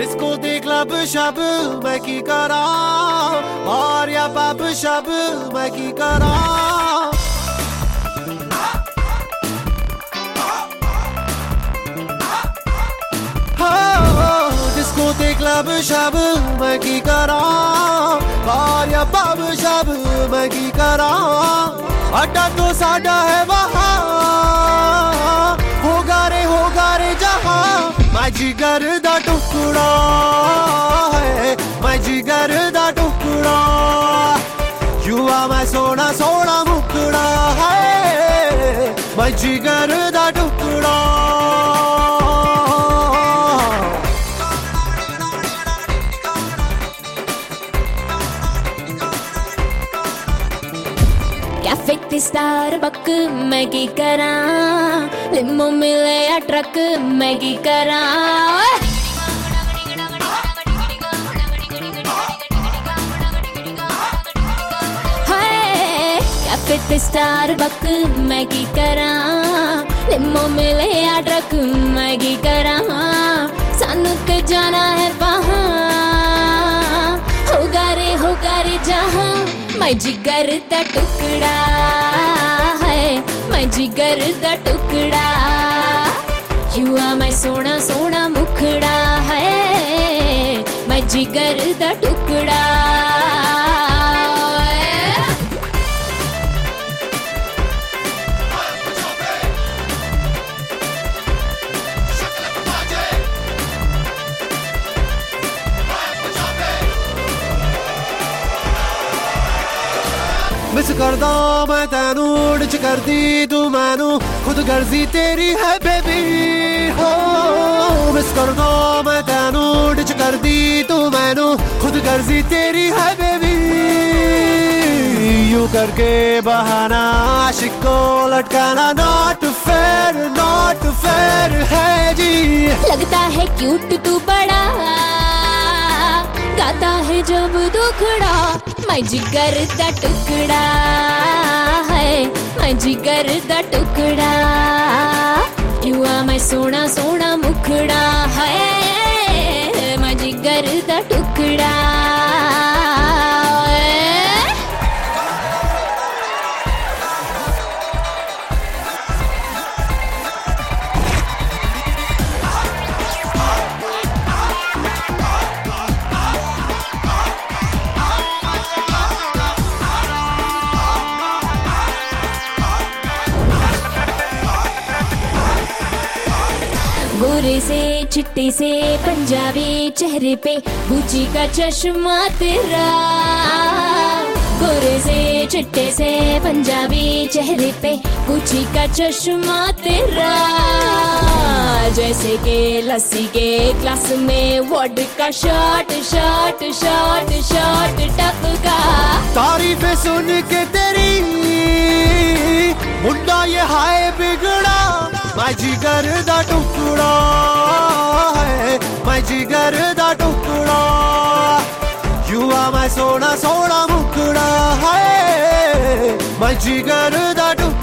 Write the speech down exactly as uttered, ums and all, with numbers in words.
Disco दे club शब मैं की करा, बार या पब शब मैं की करा। डिस्को दे क्लब शब मैं की करा, बार या पब शब मैं की करा। अड्डा तो साडा है वहाँ, होगा रे होगा रे जहाँ। मैं जिगर दा टुकड़ा है, मैं जिगर दा टुकड़ा। युवा मैं सोना सोना मुकड़ा है, मैं जिगर दा टुकड़ा। कैफे ते स्टारबक मैं की करा, लिमो मिले या ट्रक मैं की करा। हाय कैफे ते स्टारबक मैं की करा, लिमो मिले या ट्रक मैं की करा। सानू के जाना है वहाँ, होगा रे होगा रे जहाँ। मैं जिगर दा टुकड़ा है, मैं जिगर दा टुकड़ा। युवा मैं सोना सोना मुखड़ा है, मैं जिगर दा टुकड़ा। मिस करदा मैं तेनू, डिच करदी तू मैनू, खुद गर्जी तेरी है बेबी हो। मिस करदा मैं तेनू, डिच करदी तू मैनू, खुद गर्जी तेरी है बेबी। यूं करके बहाना आशिक को लटकाना, नॉट फेयर नॉट फेयर है जी। लगता है क्यूट तू बड़ा, गाता है जब दुखड़ा। मैं जिगर दा टुकड़ा है, मैं जिगर दा टुकड़ा। युवा मैं सोना सोना मुखड़ा है, मैं जिगर दा टुकड़ा। गोरे से चिट्टे से पंजाबी चेहरे पे गुची का चश्मा तेरा। गोरे से चिट्टे से पंजाबी चेहरे पे गुची का चश्मा तेरा। जैसे के लस्सी के ग्लास में vodka shot shot shot shot टपका। तारीफें सुन के तेरी मुंडा ये हाय बिगड़ा। मैं जिगर दा टुकड़ा है, मैं जिगर दा टुकड़ा। युवा मैं सोना सोना मुकड़ा है, मैं जिगर दा टुकड़ा।